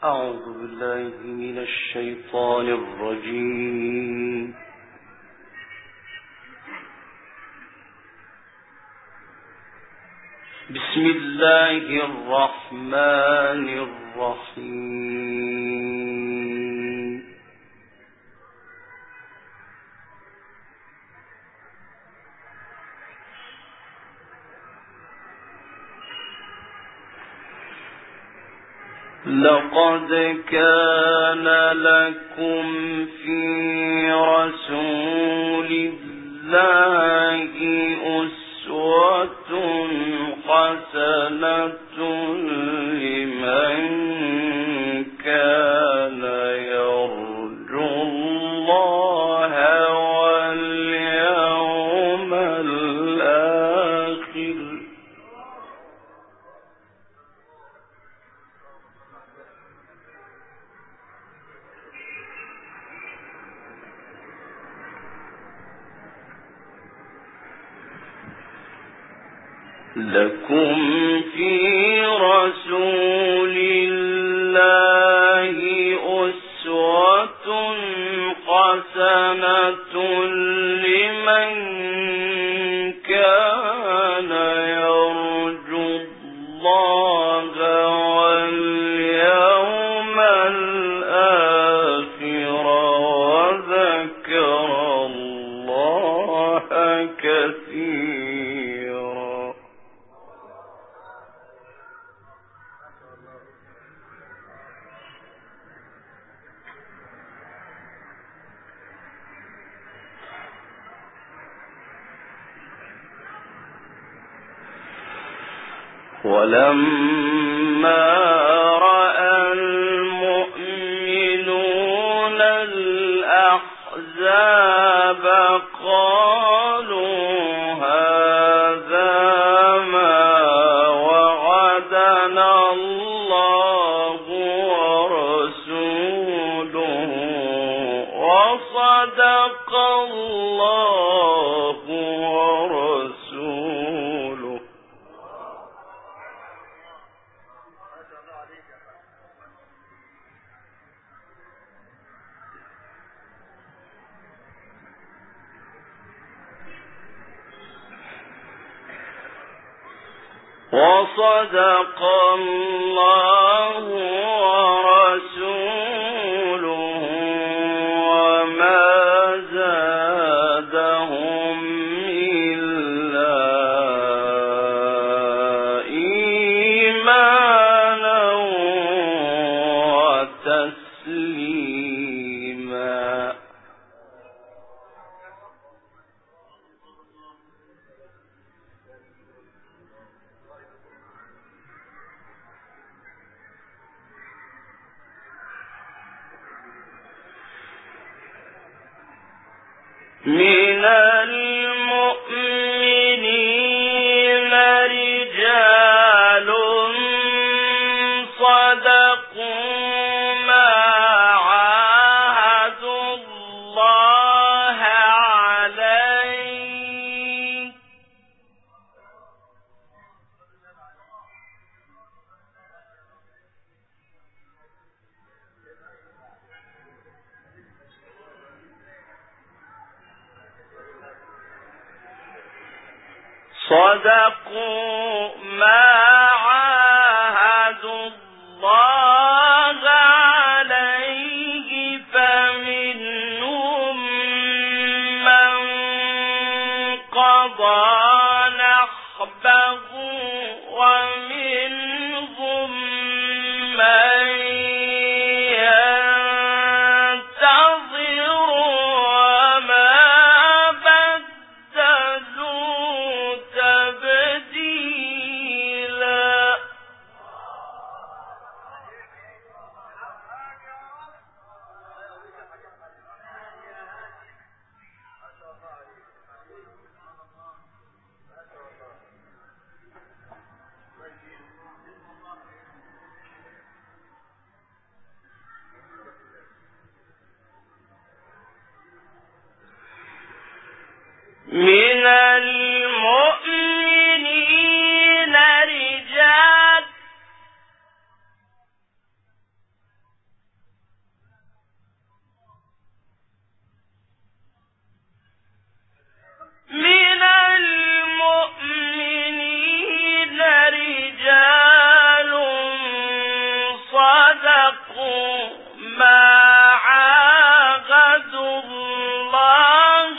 أعوذ بالله من الشيطان الرجيم. بسم الله الرحمن الرحيم. لقد كان لكم في رسول الله أسوة حسنة لمن كان يرجو الله واليوم الآخر. لكم في رسول الله أسوة حسنة لمن كان يرجو الله واليوم الآخر وذكر الله كثيرا. ولما رأى المؤمنون الأحزاب قالوا هذا ما وعدنا الله ورسوله وصدق الله ورسوله. وصدق الله ورسوله وما زادهم إلا إيمانا وتسليما. من المؤمنين رجال صدقوا ما عاهدوا الله عليه صدقوا ما عاهدوا الله عليه فمنهم من قضى نحبه ومنهم من ينتظر وما بدلوا تبديلا. من المؤمنين رجال صدقوا ما عاهدوا الله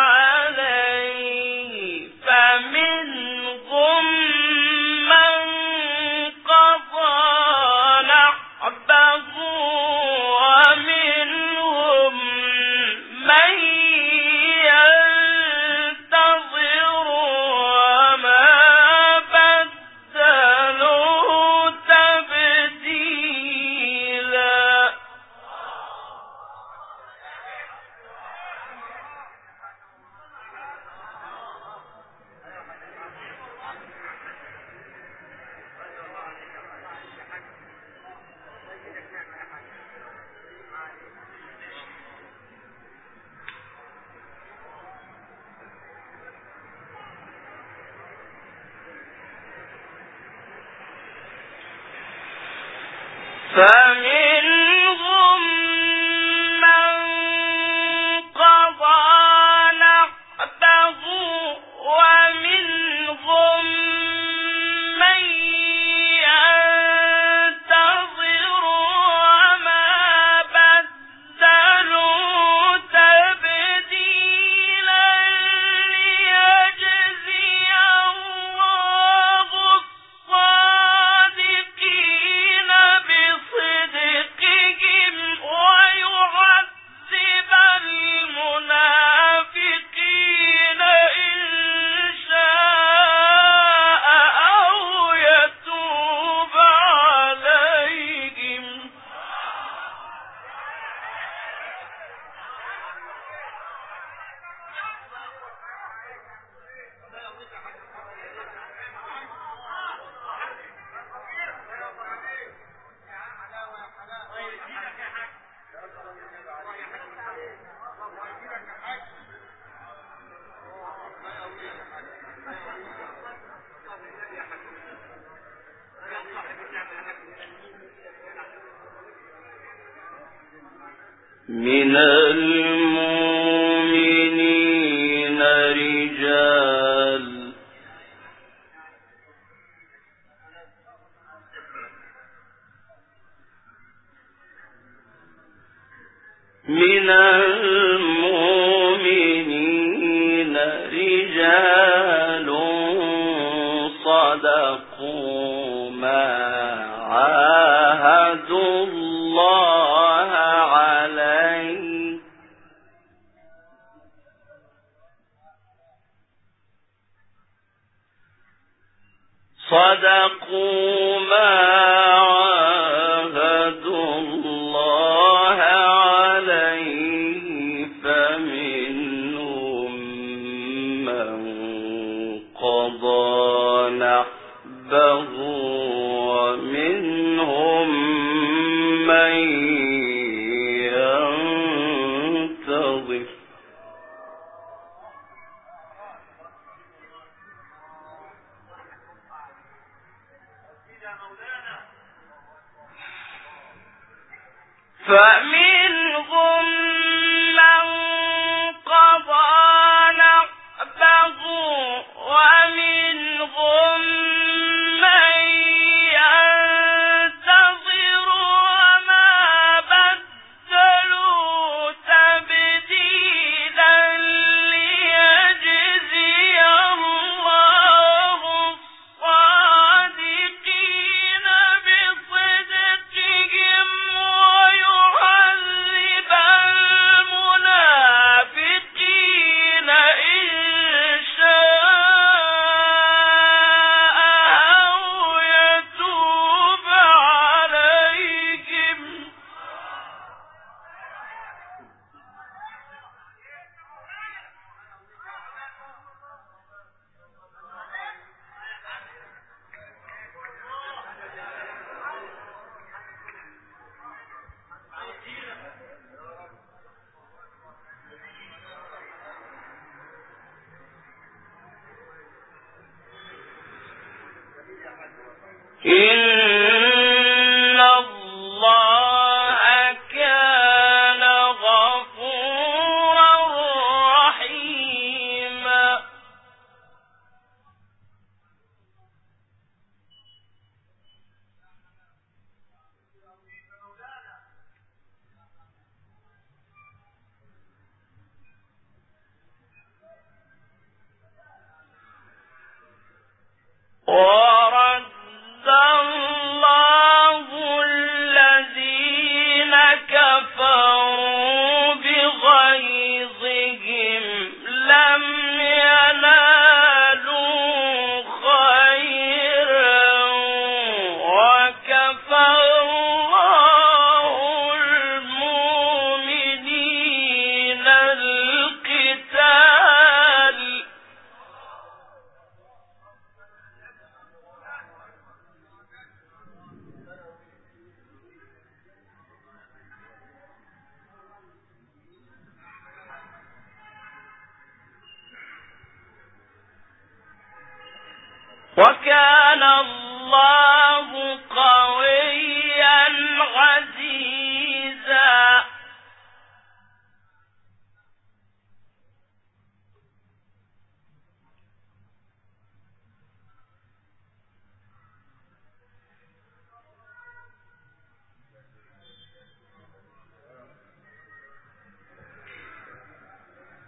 عليه فمنهم من قضى نحبه ومنهم من ينتظر وما بدلوا تبديلا. فمنهم من قضى نحبه ومنهم من ينتظر وما بدلوا تبديلا ليجزي الله الصادقين بصدقهم ويعذب المنافقين إن شاء أو يتوب عليهم. من المؤمنين رجال صدقوا ما عاهدوا الله عليه صدقوا ما عاهدوا الله عليه فمنهم من قضى نحبه ومنهم من ينتظر فمنهم من قضى نحبه ومنهم من ينتظر وما بدلوا تبديلا ليجزي الله الصادقين بصدقهم ويعذب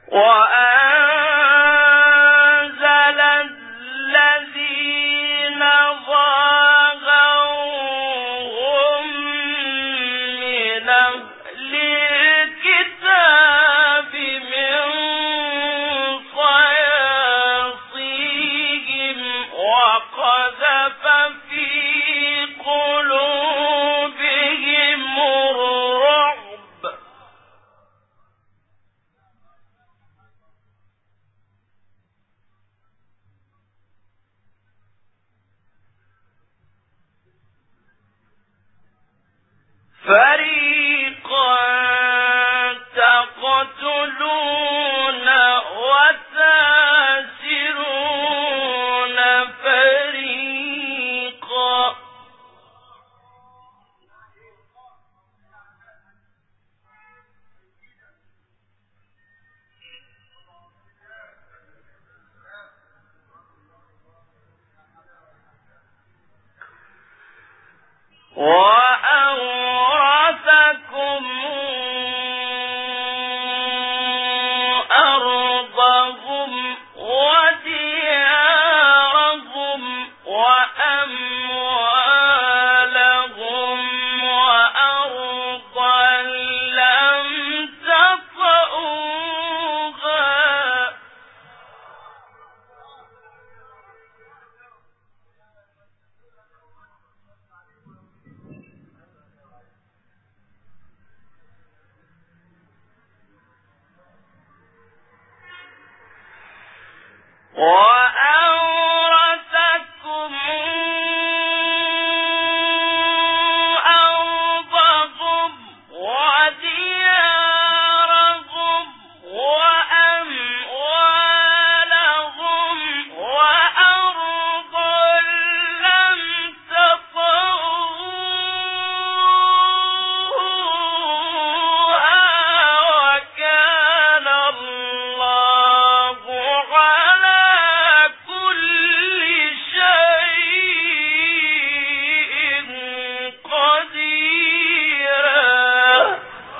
وأنزل الذين ظاهروهم من أهل الكتاب من صياصيهم وقذف في قلوبهم الرعب فريقا تقتلون وتاسرون فريقا وأورثكم أرضهم وديارهم وأموالهم وأرضا لم تطئوها وأورثكم أرضهم وديارهم وأموالهم وأرضا لم تطئوها وكان الله على كل شيء قديرا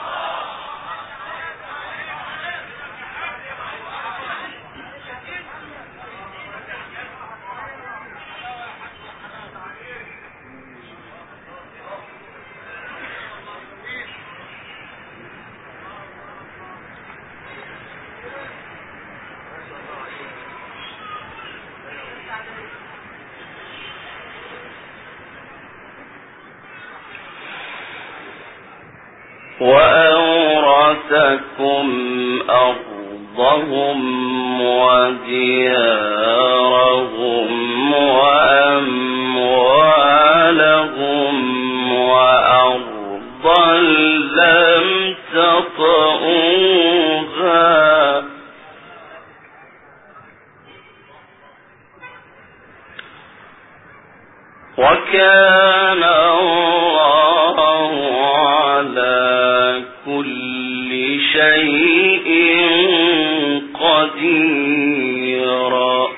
وأورثكم أرضهم وديارهم وأموالهم وأرضا لم تطئوها وكان الله على كل شيء قديرا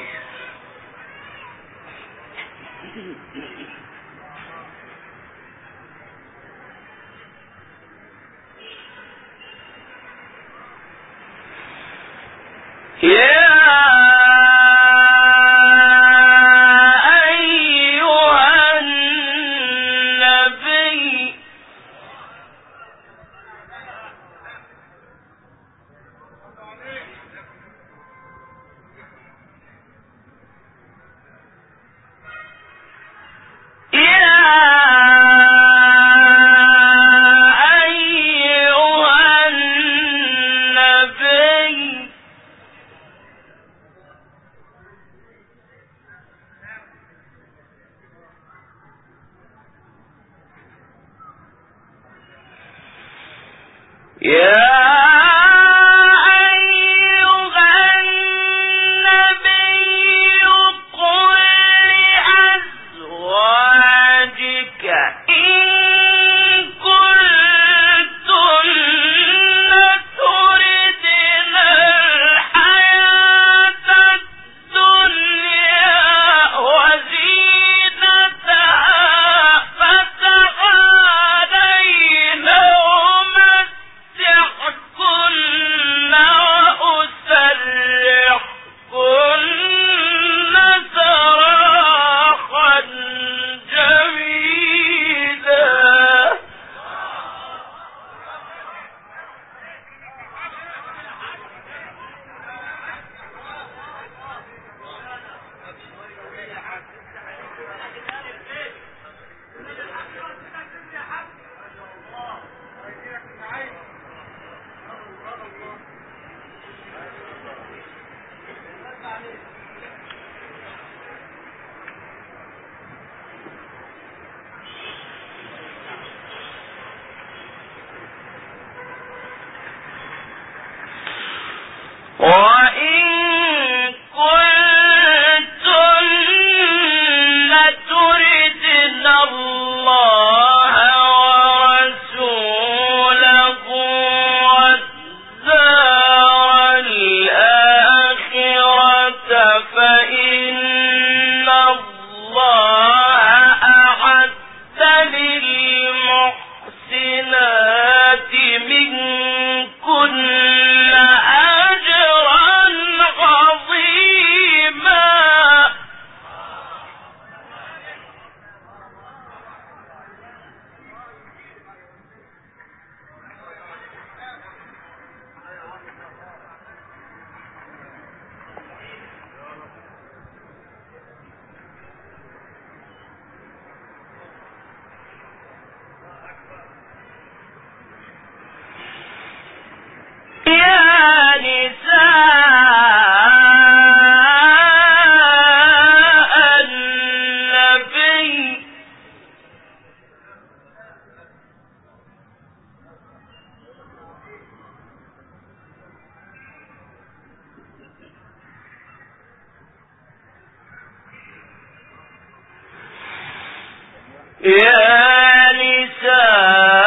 يا نساء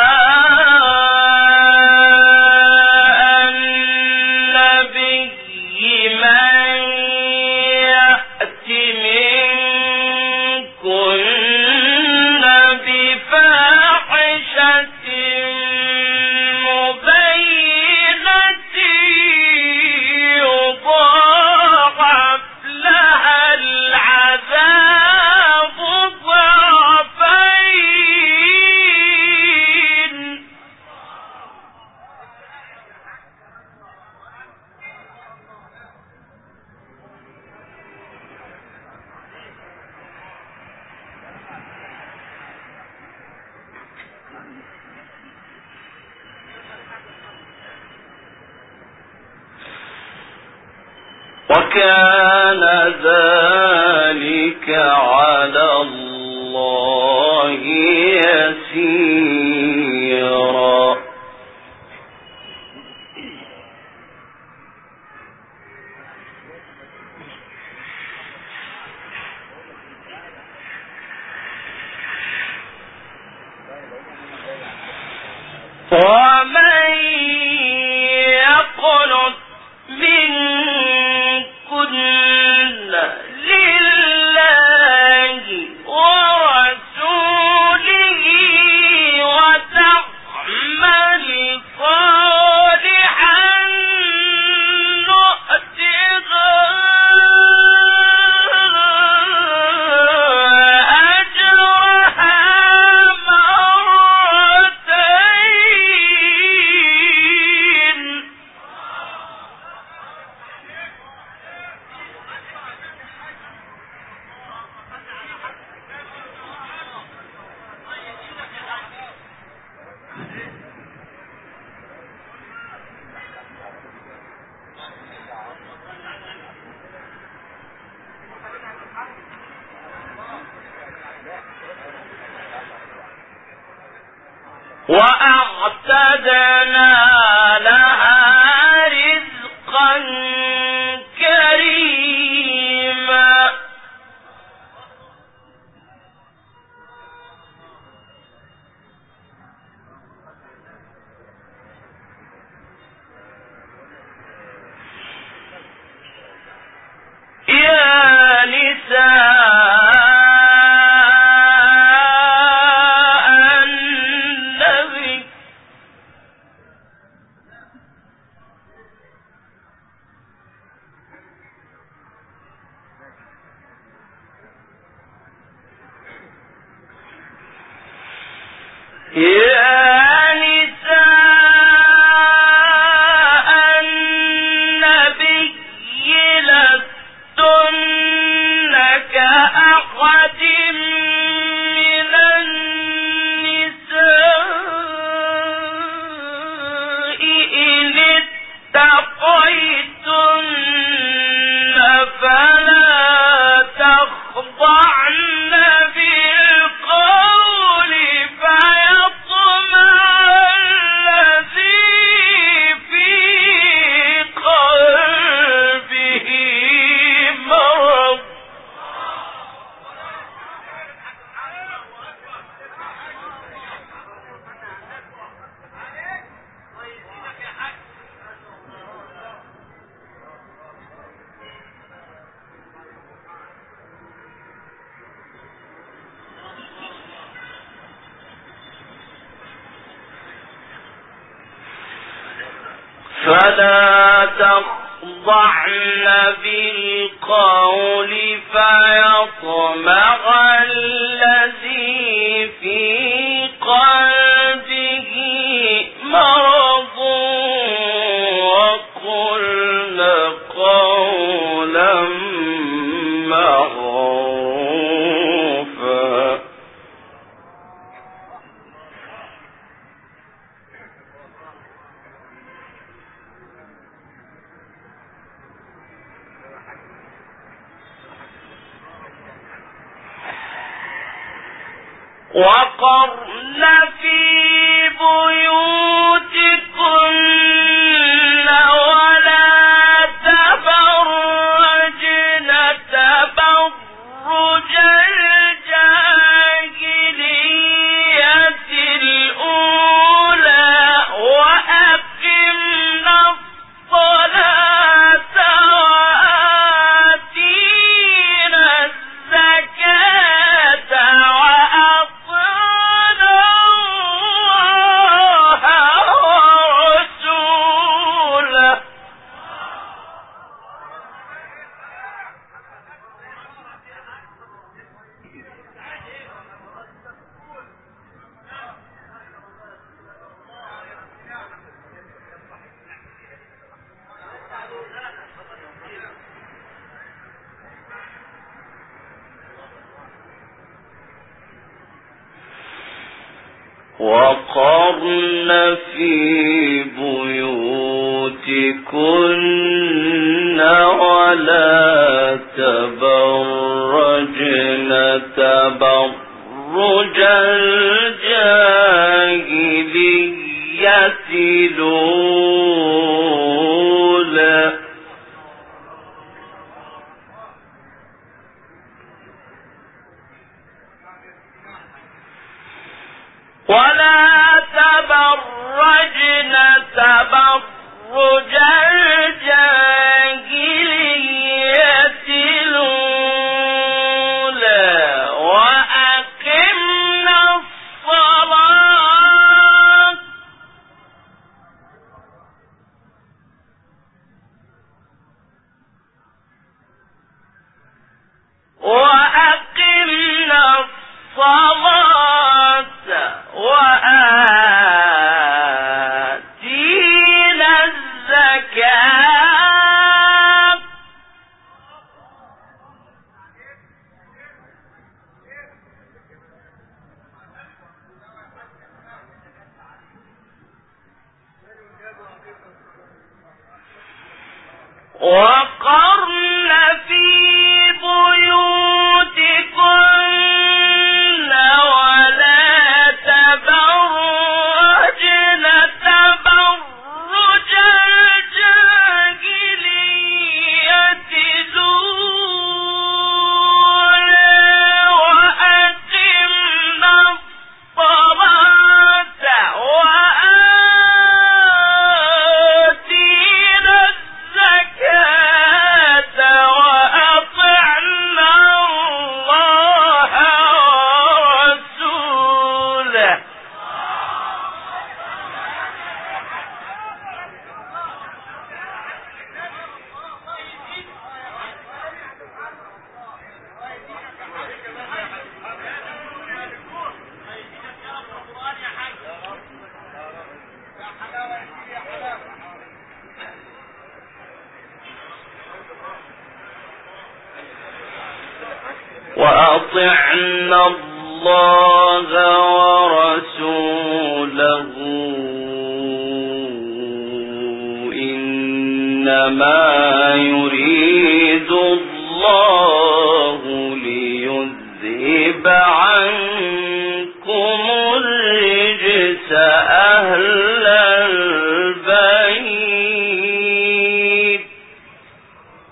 وكان ذلك على الله يسيرا. ومن يقنط منكن لله ورسوله وتعمل صالحا نؤتها أجرها مرتين. وأعتدنا لها رزقا كريما. يا نساء لستن كأحد من النساء إن اتقيتن فلا تخضعن بالقول فيطمع الذي في قلبه مرض. فلا تخضعن بالقول فيطمع الذي في قلبه مرض وقلن قولا معروفا. وقرن في بيوتكن ولا تبرجن تبرج الجاهلية وقرن في بيوتكن ولا تبرجن تبرج الجاهلية الأولى ولا تبرجن تبرج الجاهلية الأولى وأقمنا الصلاة وآتينا الزكاة وقرن في بيوتكن ولا تبرجن تبرج الجاهلية الأولى وأقمنا الصلاة وآتينا الزكاة وأطعنا الله ورسوله وأطعنا الله ورسوله إنما يريد الله ليذهب